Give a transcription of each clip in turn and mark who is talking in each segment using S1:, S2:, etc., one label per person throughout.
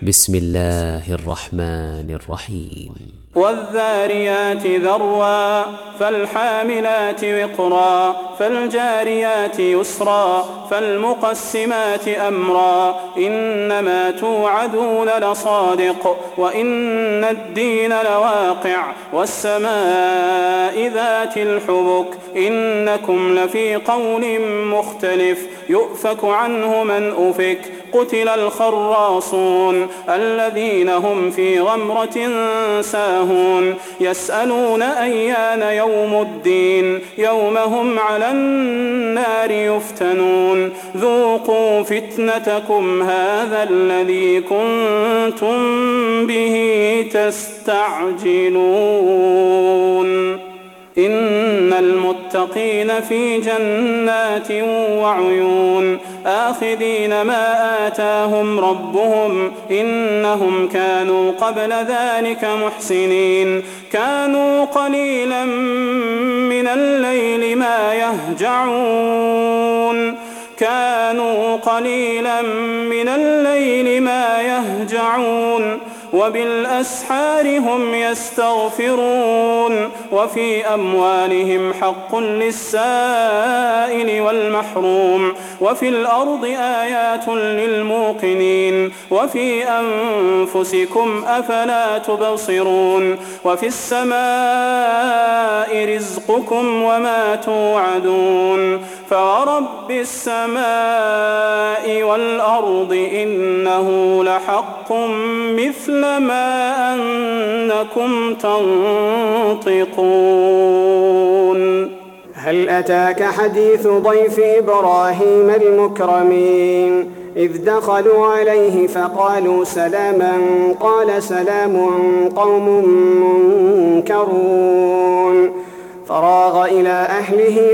S1: بسم الله الرحمن الرحيم
S2: والذاريات ذروا فالحاملات وقرا فالجاريات يسرا فالمقسمات أمرا إنما توعدون لصادق وإن الدين لواقع والسماء ذات الحبك إنكم لفي قول مختلف يؤفك عنه من أفك قتل الخراصون الذين هم في غمرة ساهون يسألون أيان يوم الدين يوم هم على النار يفتنون ذوقوا فتنتكم هذا الذي كنتم به تستعجلون إن المتقين في جنات وعيون آخذين ما آتاهم ربهم إنهم كانوا قبل ذلك محسنين كانوا قليلا من الليل ما يهجعون وبالأسحار هم يستغفرون وفي أموالهم حق للسائل والمحروم وفي الأرض آيات للموقنين وفي أنفسكم أفلا تبصرون وفي السماء رزقكم وما توعدون فورب السماء والأرض إنه لحق مثل ما أنكم تنطقون
S3: هل أتاك حديث ضيف إبراهيم المكرمين إذ دخلوا عليه فقالوا سلاما قال سلام قوم منكرون فراغ إلى أهله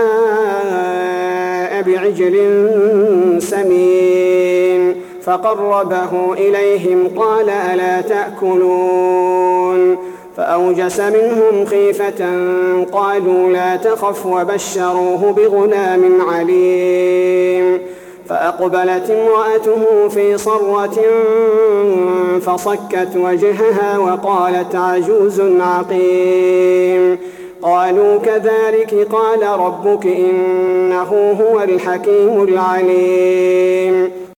S3: فجاء بعجل سمين فقربه إليهم قال ألا تأكلون فأوجس منهم خيفة قالوا لا تخف وبشروه بغلام عليم فأقبلت امرأته في صرة فصكت وجهها وقالت عجوز عقيم قالوا كذلك قال ربك إنه هو الحكيم العليم